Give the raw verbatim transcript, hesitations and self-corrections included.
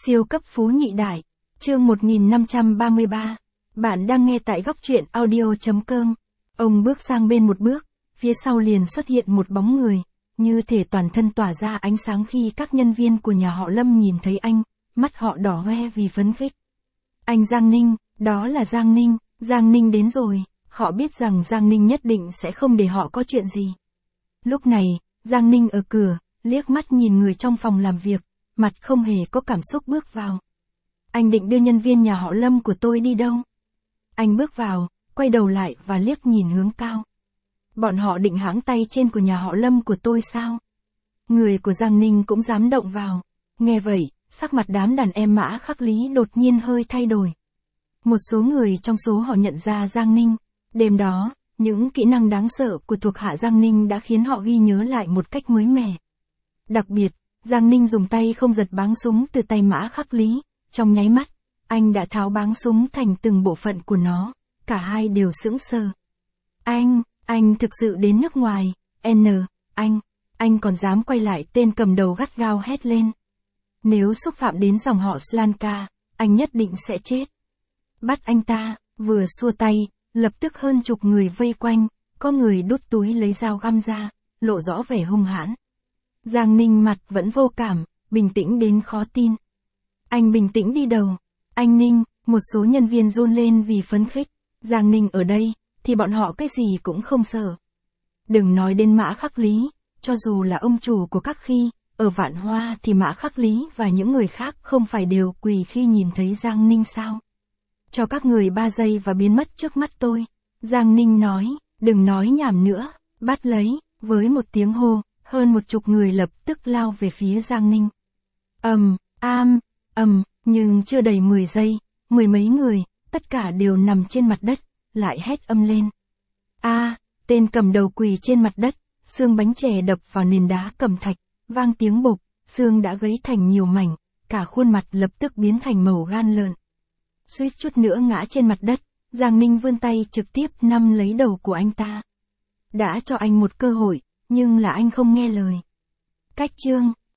Siêu cấp phú nhị đại, chương một nghìn năm trăm ba mươi ba. Bạn đang nghe tại góc truyện audio.com. Ông bước sang bên một bước, phía sau liền xuất hiện một bóng người, như thể toàn thân tỏa ra ánh sáng khi các nhân viên của nhà họ Lâm nhìn thấy anh, mắt họ đỏ hoe vì phấn khích. Anh Giang Ninh, đó là Giang Ninh, Giang Ninh đến rồi, họ biết rằng Giang Ninh nhất định sẽ không để họ có chuyện gì. Lúc này, Giang Ninh ở cửa, liếc mắt nhìn người trong phòng làm việc, mặt không hề có cảm xúc bước vào. Anh định đưa nhân viên nhà họ Lâm của tôi đi đâu? Anh bước vào, quay đầu lại và liếc nhìn hướng cao. Bọn họ định hãng tay trên của nhà họ Lâm của tôi sao? Người của Giang Ninh cũng dám động vào. Nghe vậy, sắc mặt đám đàn em Mã Khắc Lý đột nhiên hơi thay đổi. Một số người trong số họ nhận ra Giang Ninh. Đêm đó, những kỹ năng đáng sợ của thuộc hạ Giang Ninh đã khiến họ ghi nhớ lại một cách mới mẻ. Đặc biệt, Giang Ninh dùng tay không giật báng súng từ tay Mã Khắc Lý. Trong nháy mắt, anh đã tháo báng súng thành từng bộ phận của nó. Cả hai đều sững sờ. Anh, anh thực sự đến nước ngoài. N, anh, anh còn dám quay lại, tên cầm đầu gắt gao hét lên. Nếu xúc phạm đến dòng họ Slanka, anh nhất định sẽ chết. Bắt anh ta, vừa xua tay, lập tức hơn chục người vây quanh, có người đút túi lấy dao găm ra, lộ rõ vẻ hung hãn. Giang Ninh mặt vẫn vô cảm, bình tĩnh đến khó tin. Anh bình tĩnh đi đâu? Anh Ninh, một số nhân viên run lên vì phấn khích. Giang Ninh ở đây, thì bọn họ cái gì cũng không sợ. Đừng nói đến Mã Khắc Lý, cho dù là ông chủ của các khi, ở Vạn Hoa thì Mã Khắc Lý và những người khác không phải đều quỳ khi nhìn thấy Giang Ninh sao? Cho các người ba giây và biến mất trước mắt tôi. Giang Ninh nói, đừng nói nhảm nữa, bắt lấy, với một tiếng hô, hơn một chục người lập tức lao về phía Giang Ninh. Ầm, am, ầm, nhưng chưa đầy mười giây, mười mấy người, tất cả đều nằm trên mặt đất, lại hét âm lên. A, tên cầm đầu quỳ trên mặt đất, xương bánh chè đập vào nền đá cẩm thạch, vang tiếng bộp, xương đã gãy thành nhiều mảnh, cả khuôn mặt lập tức biến thành màu gan lợn. Suýt chút nữa ngã trên mặt đất, Giang Ninh vươn tay trực tiếp nắm lấy đầu của anh ta. Đã cho anh một cơ hội, nhưng là anh không nghe lời. Cách chương